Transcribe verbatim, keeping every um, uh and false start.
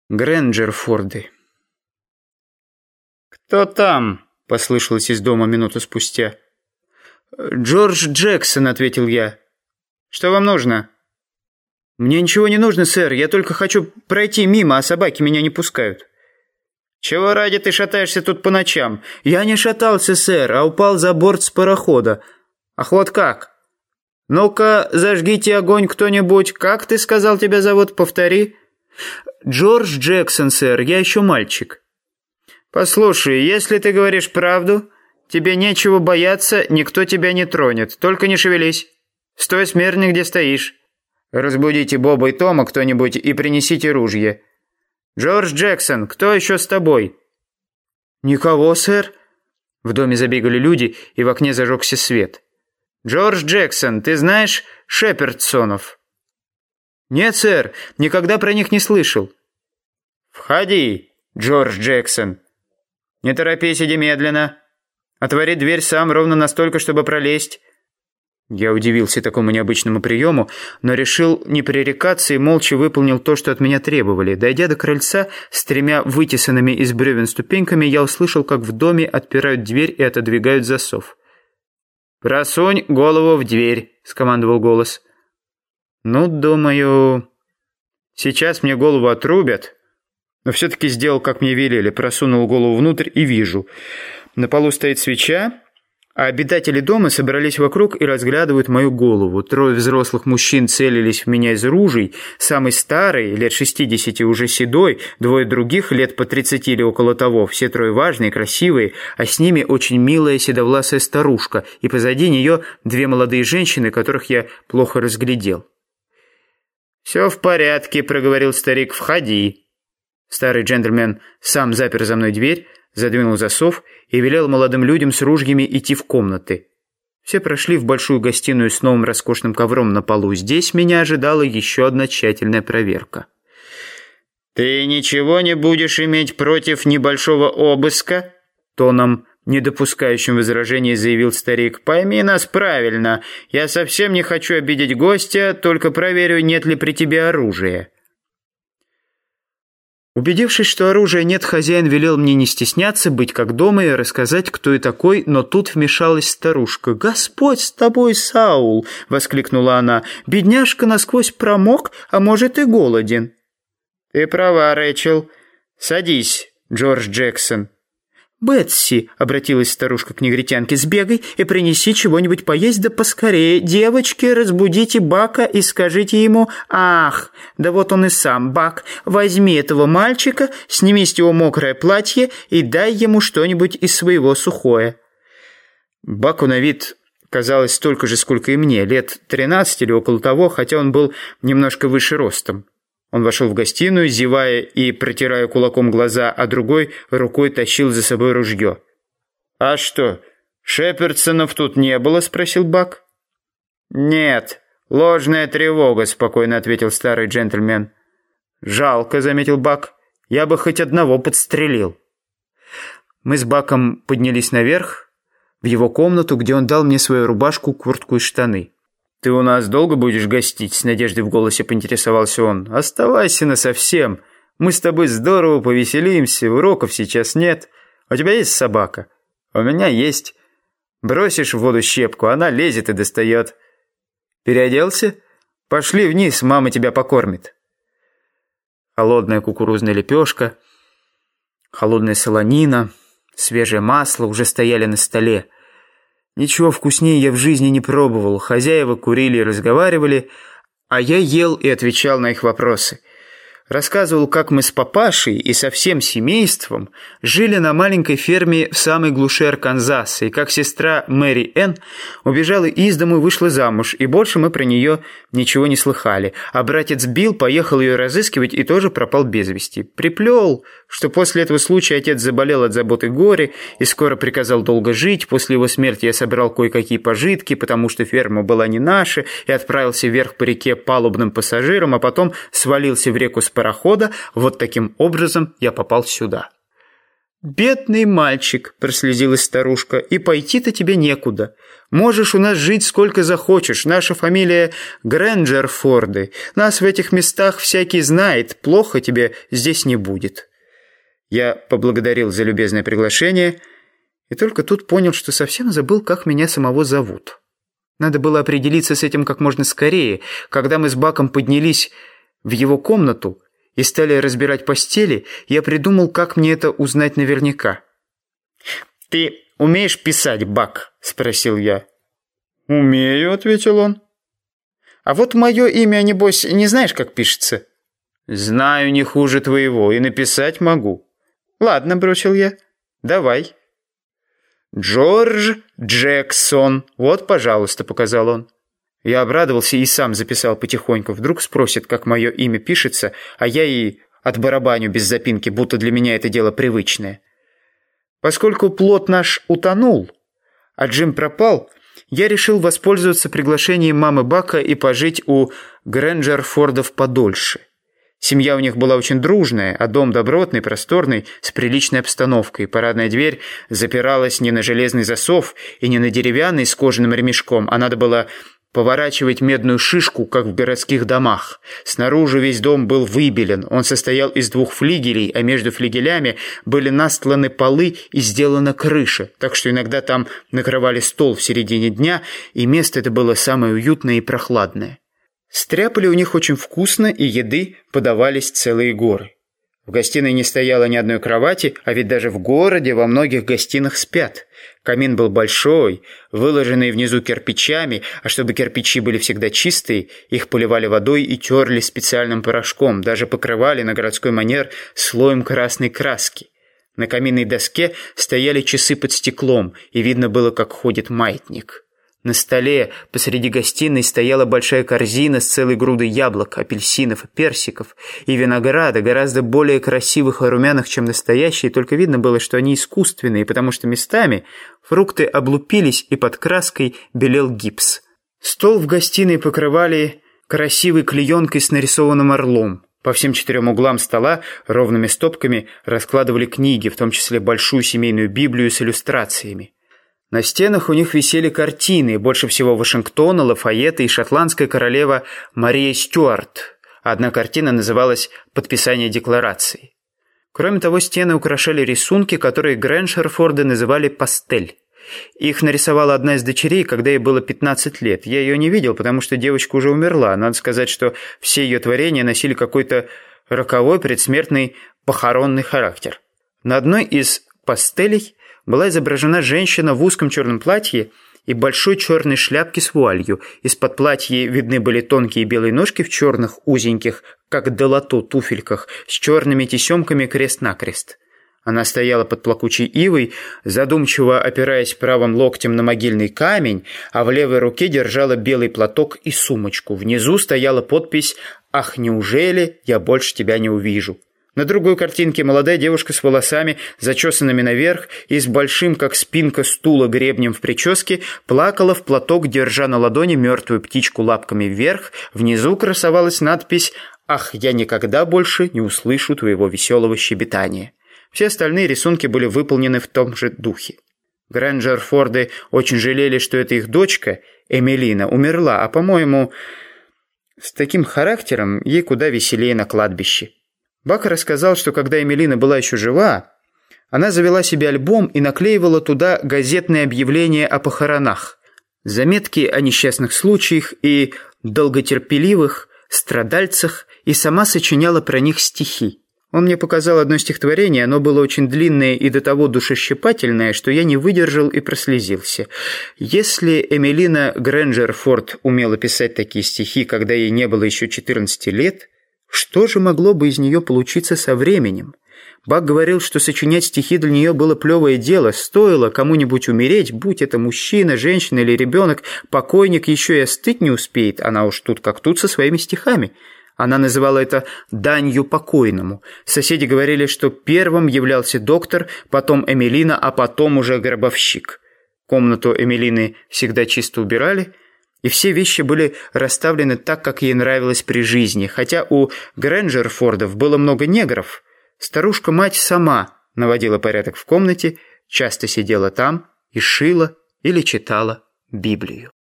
Грэнджерфорды. «Кто там?» – послышалось из дома минуту спустя. «Джордж Джексон», – ответил я. «Что вам нужно?» «Мне ничего не нужно, сэр. Я только хочу пройти мимо, а собаки меня не пускают». «Чего ради ты шатаешься тут по ночам?» «Я не шатался, сэр, а упал за борт с парохода». «Ах, вот как? Ну-ка, зажгите огонь кто-нибудь. Как ты сказал, тебя зовут? Повтори». «Джордж Джексон, сэр. Я еще мальчик». «Послушай, если ты говоришь правду, тебе нечего бояться, никто тебя не тронет. Только не шевелись. Стой смирно, где стоишь. Разбудите Боба и Тома кто-нибудь и принесите ружье. Джордж Джексон, кто еще с тобой?» «Никого, сэр». В доме забегали люди, и в окне зажегся свет. «Джордж Джексон, ты знаешь Шепердсонов?» «Нет, сэр, никогда про них не слышал». «Входи, Джордж Джексон. Не торопись, иди медленно. Отвори дверь сам ровно настолько, чтобы пролезть». Я удивился такому необычному приему, но решил не пререкаться и молча выполнил то, что от меня требовали. Дойдя до крыльца с тремя вытесанными из бревен ступеньками, я услышал, как в доме отпирают дверь и отодвигают засов. «Просунь голову в дверь», — скомандовал голос. «Ну, думаю, сейчас мне голову отрубят». Но все-таки сделал, как мне велели, просунул голову внутрь и вижу. На полу стоит свеча, а обитатели дома собрались вокруг и разглядывают мою голову. Трое взрослых мужчин целились в меня из ружей. Самый старый, лет шестидесяти, уже седой, двое других, лет по тридцати или около того. Все трое важные, красивые, а с ними очень милая седовласая старушка, и позади нее две молодые женщины, которых я плохо разглядел. «Все в порядке», — проговорил старик, — «входи». Старый джентльмен сам запер за мной дверь, задвинул засов и велел молодым людям с ружьями идти в комнаты. Все прошли в большую гостиную с новым роскошным ковром на полу. Здесь меня ожидала еще одна тщательная проверка. «Ты ничего не будешь иметь против небольшого обыска?» Тоном, не допускающим возражений, заявил старик. «Пойми нас правильно. Я совсем не хочу обидеть гостя, только проверю, нет ли при тебе оружия». Убедившись, что оружия нет, хозяин велел мне не стесняться, быть как дома и рассказать, кто и такой, но тут вмешалась старушка. «Господь с тобой, Саул!» — воскликнула она. «Бедняжка насквозь промок, а может и голоден». «Ты права, Рэйчел. Садись, Джордж Джексон». «Бетси», — обратилась старушка к негритянке, — «сбегай и принеси чего-нибудь поесть, да поскорее. Девочки, разбудите Бака и скажите ему: ах, да вот он и сам, Бак, возьми этого мальчика, сними с него мокрое платье и дай ему что-нибудь из своего сухое». Баку на вид казалось столько же, сколько и мне, лет тринадцать или около того, хотя он был немножко выше ростом. Он вошел в гостиную, зевая и протирая кулаком глаза, а другой рукой тащил за собой ружье. «А что, Шепердсонов тут не было?» — спросил Бак. «Нет, ложная тревога», — спокойно ответил старый джентльмен. «Жалко», — заметил Бак, — «я бы хоть одного подстрелил». Мы с Баком поднялись наверх, в его комнату, где он дал мне свою рубашку, куртку и штаны. «Ты у нас долго будешь гостить?» — с надеждой в голосе поинтересовался он. «Оставайся насовсем. Мы с тобой здорово повеселимся, уроков сейчас нет. У тебя есть собака?» «У меня есть. Бросишь в воду щепку, она лезет и достает». «Переоделся? Пошли вниз, мама тебя покормит». Холодная кукурузная лепешка, холодная солонина, свежее масло уже стояли на столе. Ничего вкуснее я в жизни не пробовал. Хозяева курили и разговаривали, а я ел и отвечал на их вопросы. Рассказывал, как мы с папашей и со всем семейством жили на маленькой ферме в самой глуши Арканзаса, и как сестра Мэри Энн убежала из дому и вышла замуж, и больше мы про нее ничего не слыхали. А братец Билл поехал ее разыскивать и тоже пропал без вести. Приплел, что после этого случая отец заболел от забот и горя и скоро приказал долго жить. После его смерти я собрал кое-какие пожитки, потому что ферма была не наша, и отправился вверх по реке палубным пассажиром, а потом свалился в реку с парохода. Вот таким образом я попал сюда. «Бедный мальчик», – прослезилась старушка, – «и пойти-то тебе некуда. Можешь у нас жить сколько захочешь. Наша фамилия Грэнджерфорды. Нас в этих местах всякий знает. Плохо тебе здесь не будет». Я поблагодарил за любезное приглашение и только тут понял, что совсем забыл, как меня самого зовут. Надо было определиться с этим как можно скорее. Когда мы с Баком поднялись в его комнату и стали разбирать постели, я придумал, как мне это узнать наверняка. «Ты умеешь писать, Бак?» – спросил я. «Умею», – ответил он. «А вот мое имя, небось, не знаешь, как пишется?» «Знаю не хуже твоего, и написать могу». «Ладно», – бросил я. «Давай». «Джордж Джексон. Вот, пожалуйста», – показал он. Я обрадовался и сам записал потихоньку. Вдруг спросит, как мое имя пишется, а я и отбарабаню без запинки, будто для меня это дело привычное. Поскольку плод наш утонул, а Джим пропал, я решил воспользоваться приглашением мамы Бака и пожить у Грэнджерфордов подольше. Семья у них была очень дружная, а дом добротный, просторный, с приличной обстановкой. Парадная дверь запиралась не на железный засов и не на деревянный с кожаным ремешком, а надо было поворачивать медную шишку, как в городских домах. Снаружи весь дом был выбелен. Он состоял из двух флигелей, а между флигелями были настланы полы и сделана крыша, так что иногда там накрывали стол в середине дня, и место это было самое уютное и прохладное. Стряпали у них очень вкусно, и еды подавались целые горы. В гостиной не стояло ни одной кровати, а ведь даже в городе во многих гостиных спят. Камин был большой, выложенный внизу кирпичами, а чтобы кирпичи были всегда чистые, их поливали водой и терли специальным порошком, даже покрывали на городской манер слоем красной краски. На каминной доске стояли часы под стеклом, и видно было, как ходит маятник. На столе посреди гостиной стояла большая корзина с целой грудой яблок, апельсинов и персиков, и винограда, гораздо более красивых и румяных, чем настоящие, только видно было, что они искусственные, потому что местами фрукты облупились и под краской белел гипс. Стол в гостиной покрывали красивой клеенкой с нарисованным орлом. По всем четырем углам стола ровными стопками раскладывали книги, в том числе большую семейную Библию с иллюстрациями. На стенах у них висели картины, больше всего Вашингтона, Лафайета и шотландская королева Мария Стюарт. Одна картина называлась «Подписание декларации». Кроме того, стены украшали рисунки, которые Грэнджерфорды называли «пастель». Их нарисовала одна из дочерей, когда ей было пятнадцать лет. Я ее не видел, потому что девочка уже умерла. Надо сказать, что все ее творения носили какой-то роковой предсмертный похоронный характер. На одной из пастелей была изображена женщина в узком черном платье и большой черной шляпке с вуалью. Из-под платья видны были тонкие белые ножки в черных узеньких, как долото, туфельках, с черными тесемками крест-накрест. Она стояла под плакучей ивой, задумчиво опираясь правым локтем на могильный камень, а в левой руке держала белый платок и сумочку. Внизу стояла подпись «Ах, неужели я больше тебя не увижу?». На другой картинке молодая девушка с волосами, зачесанными наверх и с большим, как спинка стула, гребнем в прическе, плакала в платок, держа на ладони мертвую птичку лапками вверх. Внизу красовалась надпись «Ах, я никогда больше не услышу твоего веселого щебетания». Все остальные рисунки были выполнены в том же духе. Грэнджерфорды очень жалели, что эта их дочка, Эмилина, умерла, а, по-моему, с таким характером ей куда веселее на кладбище. Бак рассказал, что когда Эмилина была еще жива, она завела себе альбом и наклеивала туда газетные объявления о похоронах, заметки о несчастных случаях и долготерпеливых страдальцах, и сама сочиняла про них стихи. Он мне показал одно стихотворение, оно было очень длинное и до того душещипательное, что я не выдержал и прослезился. Если Эмилина Грэнджерфорд умела писать такие стихи, когда ей не было еще четырнадцати лет, что же могло бы из нее получиться со временем? Бак говорил, что сочинять стихи для нее было плевое дело. Стоило кому-нибудь умереть, будь это мужчина, женщина или ребенок, покойник еще и остыть не успеет. Она уж тут как тут со своими стихами. Она называла это «данью покойному». Соседи говорили, что первым являлся доктор, потом Эмилина, а потом уже гробовщик. Комнату Эмилины всегда чисто убирали, и все вещи были расставлены так, как ей нравилось при жизни. Хотя у Грэнджерфордов было много негров, старушка-мать сама наводила порядок в комнате, часто сидела там и шила или читала Библию.